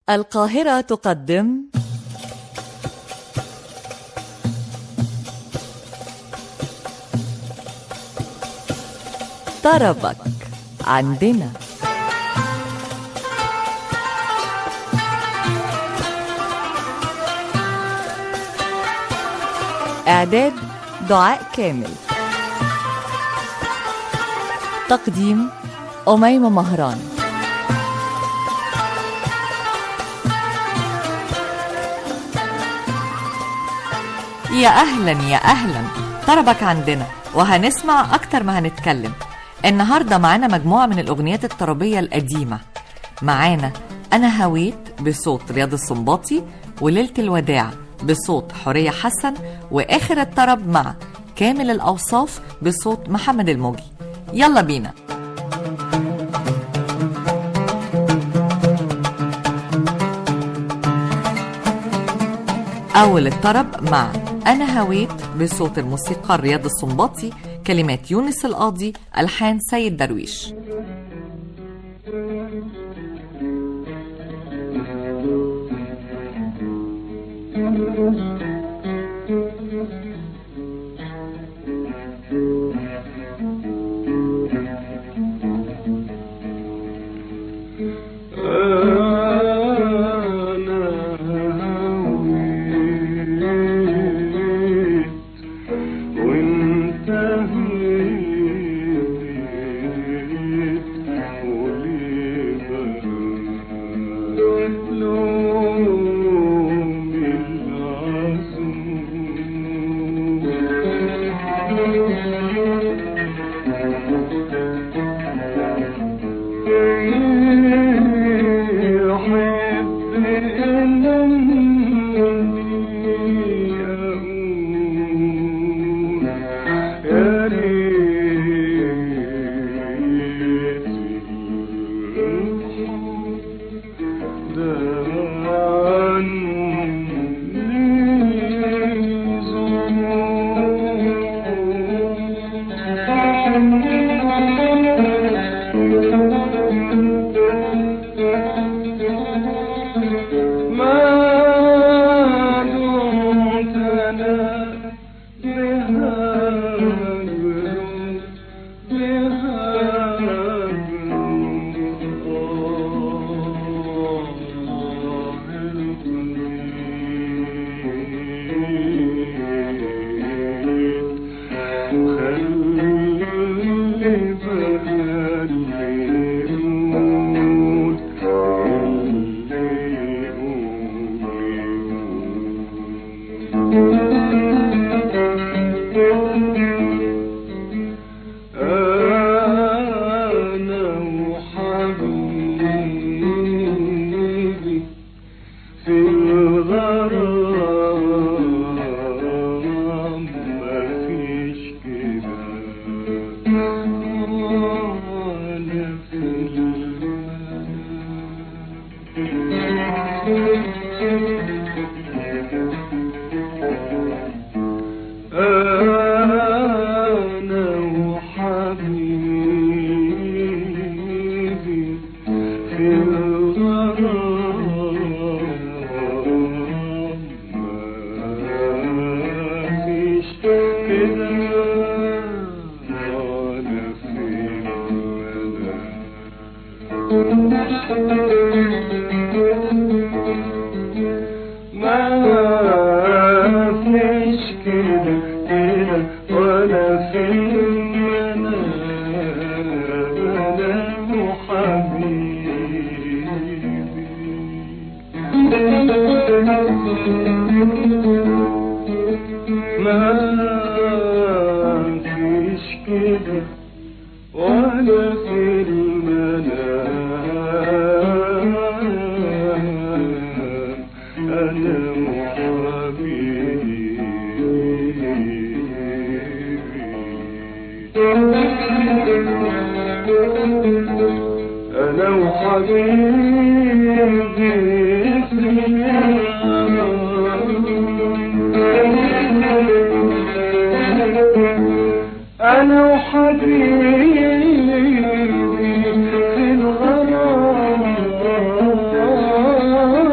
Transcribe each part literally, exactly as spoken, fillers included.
القاهرة تقدم طربك عندنا. إعداد دعاء كامل. تقديم أميمة مهران. يا أهلا يا أهلا، طربك عندنا وهنسمع أكتر ما هنتكلم. النهاردة معانا مجموعة من الأغنيات الطربية القديمة. معانا أنا هويت بصوت رياض السنباطي، وليلة الوداع بصوت حورية حسن، وآخر الطرب مع كامل الأوصاف بصوت محمد الموجي. يلا بينا. أول الطرب مع أنا هويت بصوت الموسيقار رياض السنباطي، كلمات يونس القاضي، ألحان سيد درويش. أنا وحبيبي في الغرام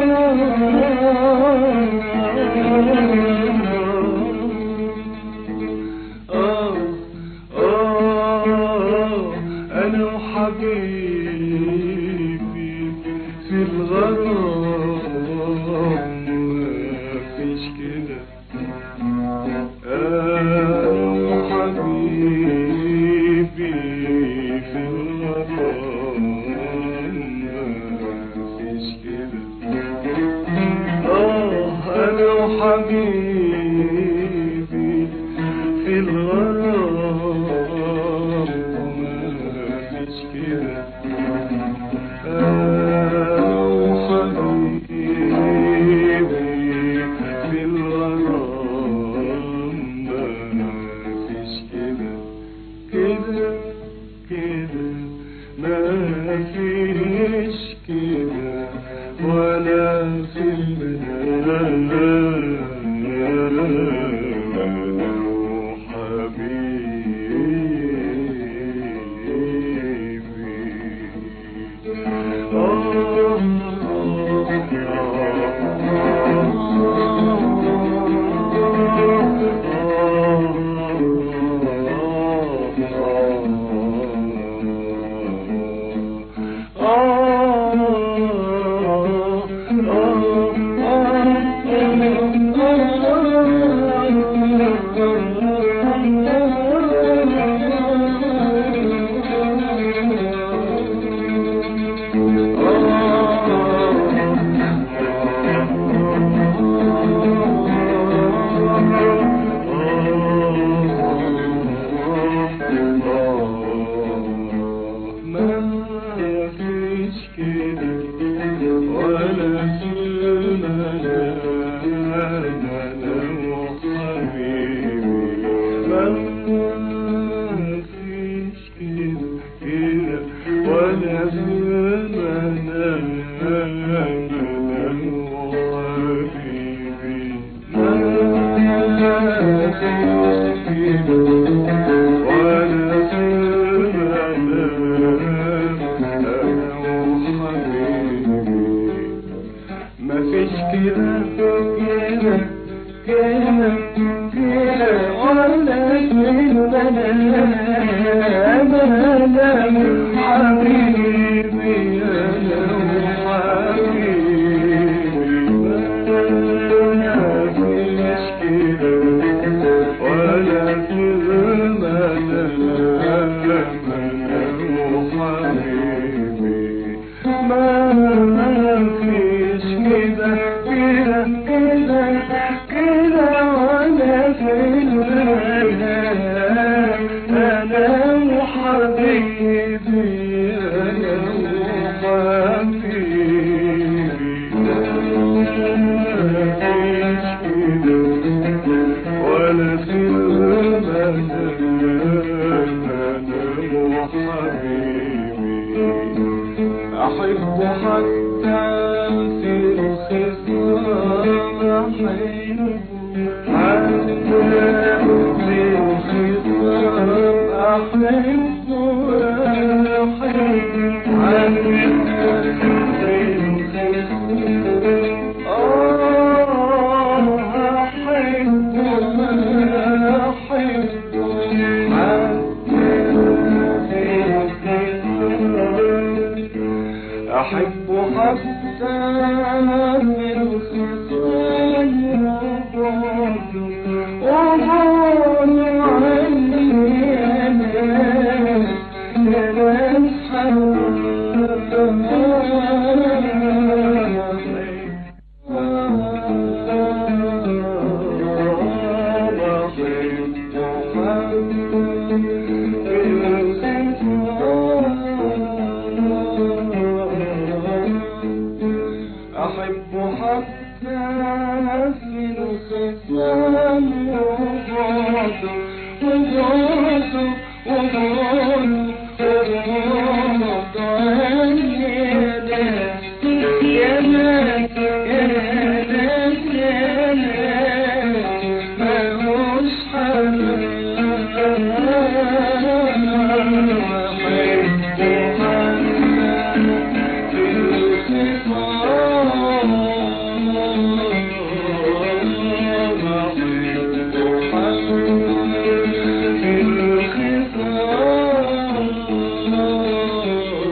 في الخصام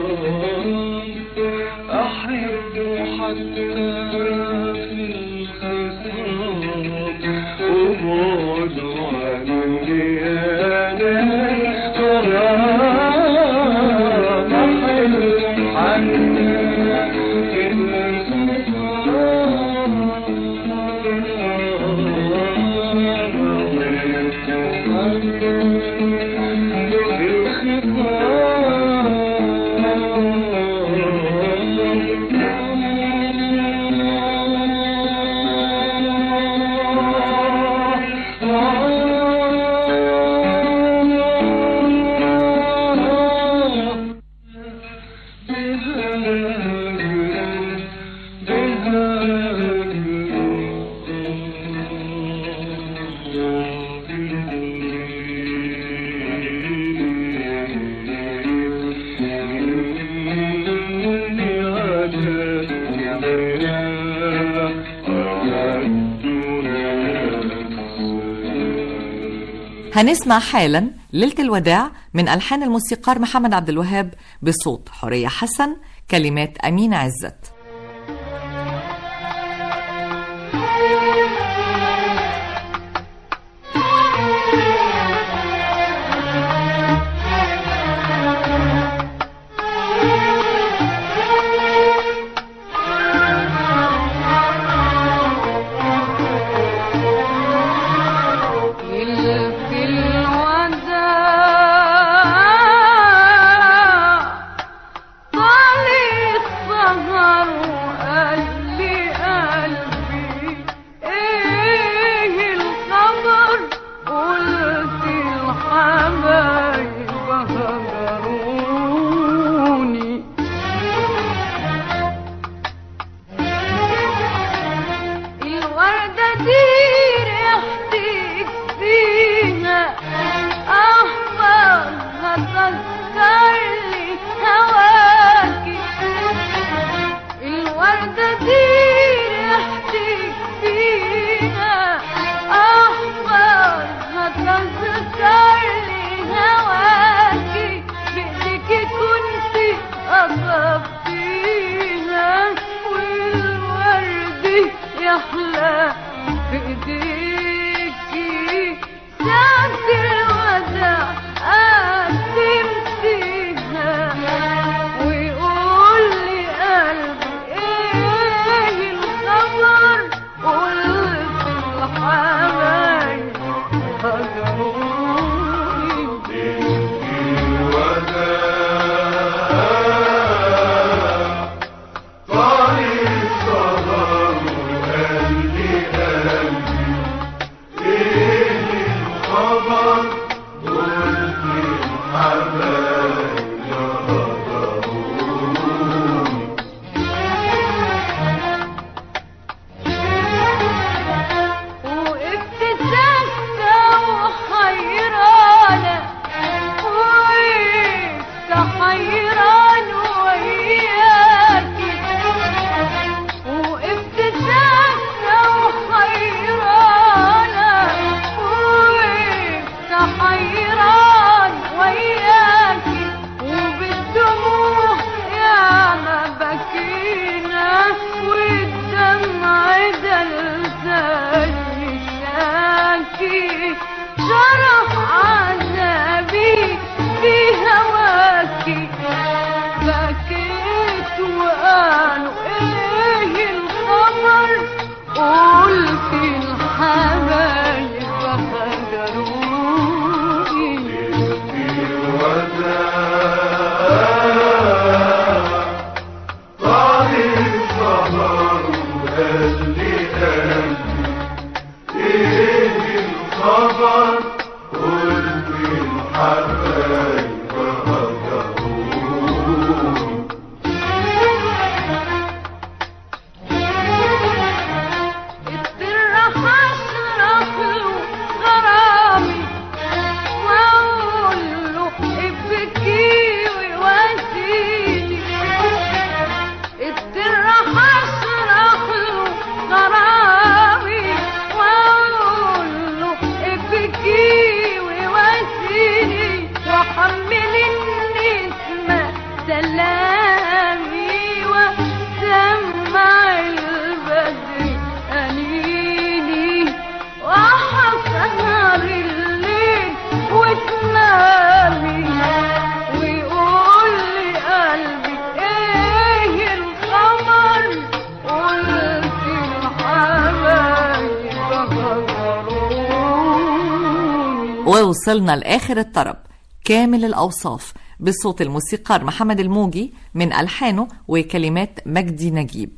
هنسمع حالا ليلة الوداع من ألحان الموسيقار محمد عبد الوهاب بصوت حورية حسن، كلمات أمين عزت. غرام ووصلنا لآخر الطرب كامل الأوصاف بصوت الموسيقار محمد الموجي من ألحانه وكلمات مجدي نجيب.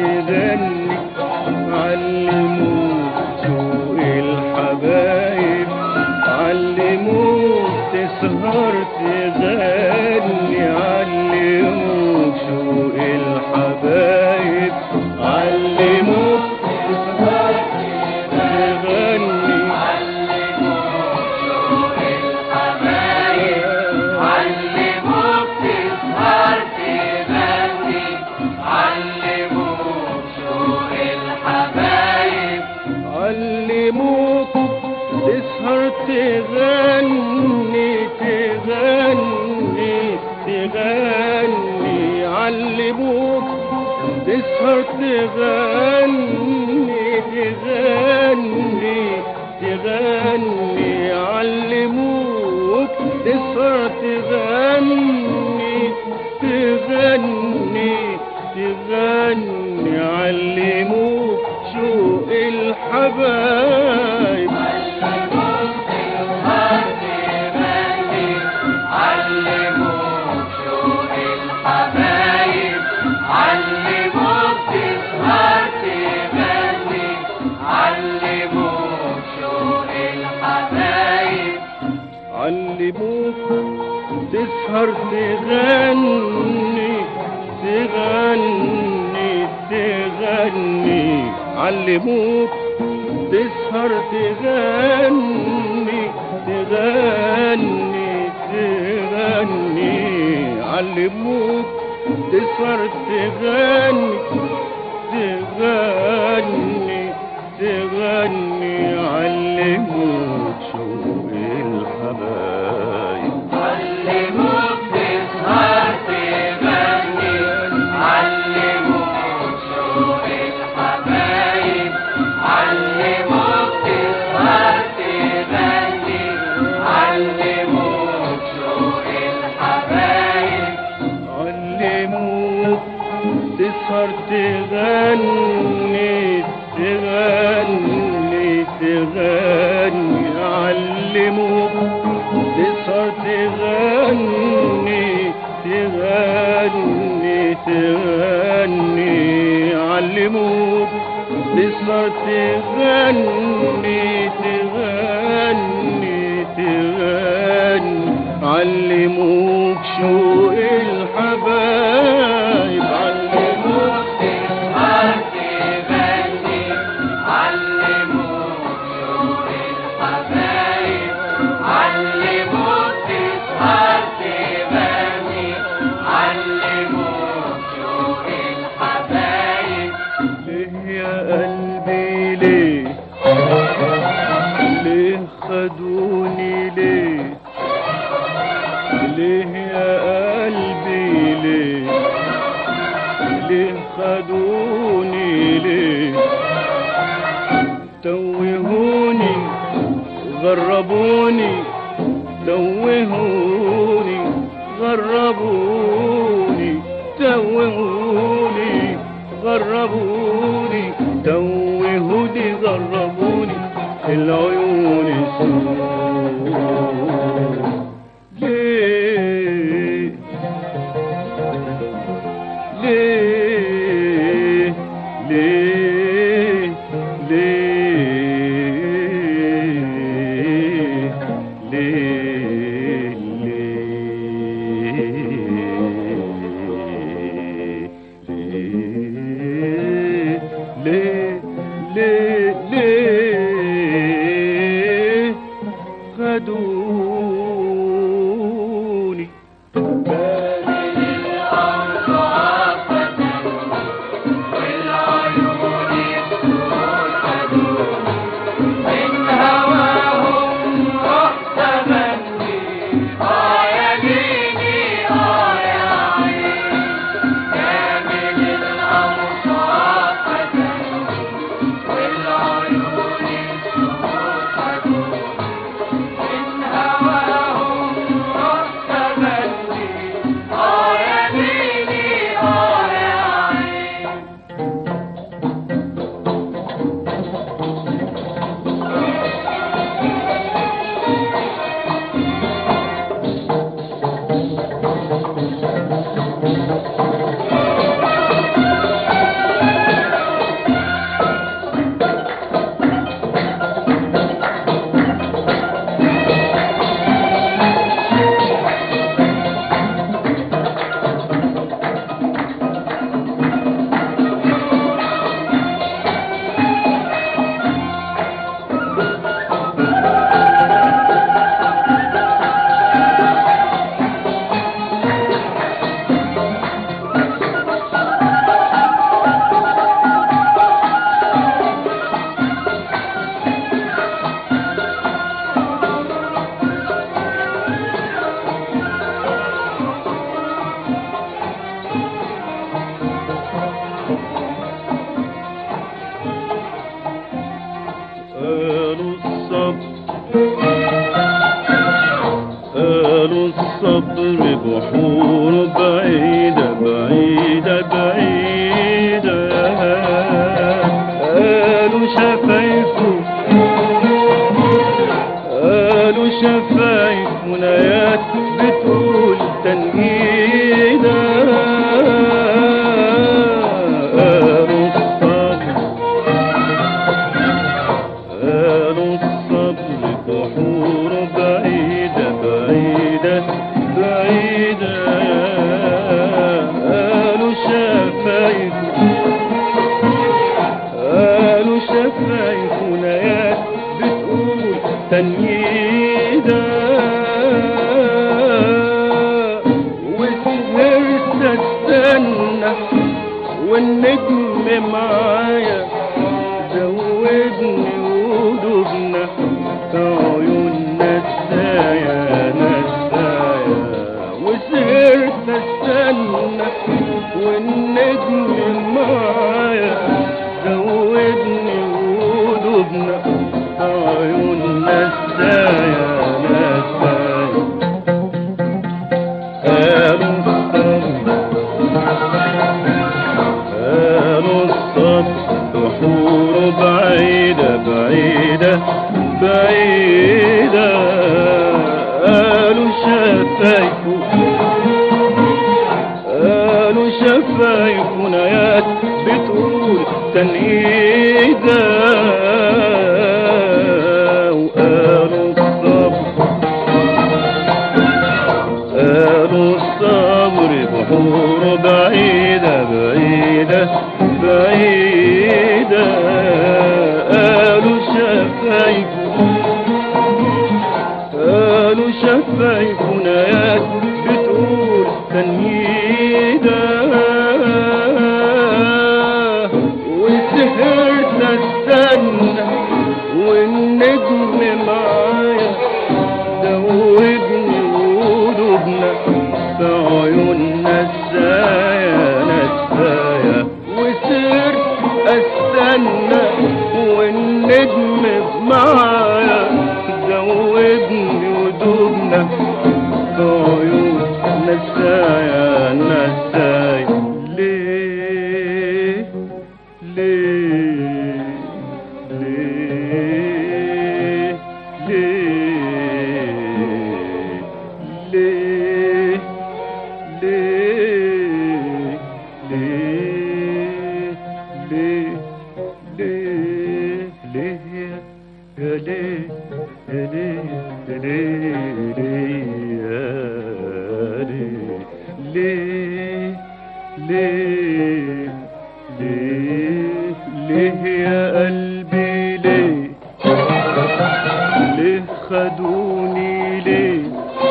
علموك سوق الحبايب تغني علموك تسهر تغني تغني تغني علموك شوق الحبايب علموك تسهر تغني تغني تغني علموك تسهر تغني تغني تغني علموك تسهر تغني تغني تغني علموك شوق الحبايب علموك تسهر تغني علموك شوق الحبايب علموك تسهر تغني علموك شوق الحبايب علموك تسهر تغني تغني تغني علموك تسهر تغني تغني تغني علموك تسهر تغني تغني تغني علموك شوق الحبايب علموك تسهر تغني علموك شوق الحبايب علموك تسهر تغني علموك شوق الحبايب ليه يا قلبي ليه ليه خدوني ليه ليه يا قلبي ليه ليه خدوني ليه توهوني غربوني توهوني غربوني توهوني غربوني توهوني غربوني العيون السود ليه ليه ليه ليه ليه ليه ليه ليه خدوني الصبر قالوا الصبر بحور بعيدة بعيدة بعيدة قالوا شفايفه قالوا شفايف منايات بتقول تنجيدة قالوا الصبر قالوا الصبر بحور بعيدة بعيدة بعيدة قالوا شفايف قالوا شفايف منايات بتقول تنجيدة وسهرت استنى والنجم معايا زودني ودوبنا عيوننا السايا نسايا وسهرت استنى والنجم معايا زودني ودوبنا عيوننا السايا نسايا قالوا الصبر قالوا الصبر بحور بعيدة بعيدة بعيدة قالوا شفايفه قالوا شفايف منايات بتقول تنقيدة وقالوا الصبر قالوا الصبر بحور بعيدة بعيدة بعيدة قالوا شفايف قالوا شفايف منايات بتقول تنهيدة وسهرت استنى والنجم معايا دوبني ودوبنا في عيوننا السايا نسايا وسهرت استنى والنجم معايا دوبني ودوبنا في عيوننا السايا نسايا ليه ليه ليه ليه ليه ليه ليه ليه ليه ليه يا ليه يا ليه يا ليه يا ليه ليه ليه ليه ليه يا قلبي ليه ليه خدوني ليه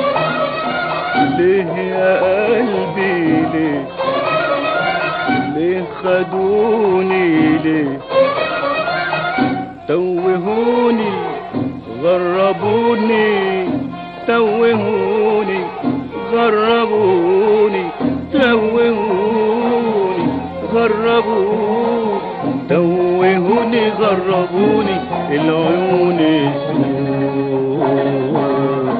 ليه يا قلبي ليه ليه خدوني ليه توهوني غربوني توهوني غربوني توهوني غربوني توهوني غربوني العيون السود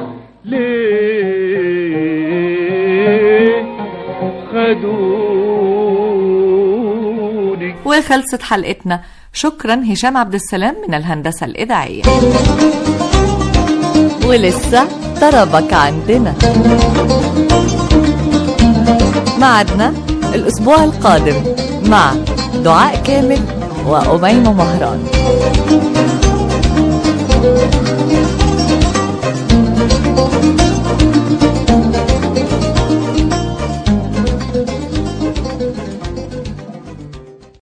ليه خدوني. وخلصت حلقتنا. شكرا هشام عبد السلام من الهندسة الإذاعية. ولسه طربك عندنا، معدنا الأسبوع القادم مع دعاء كامل وأميمة مهران.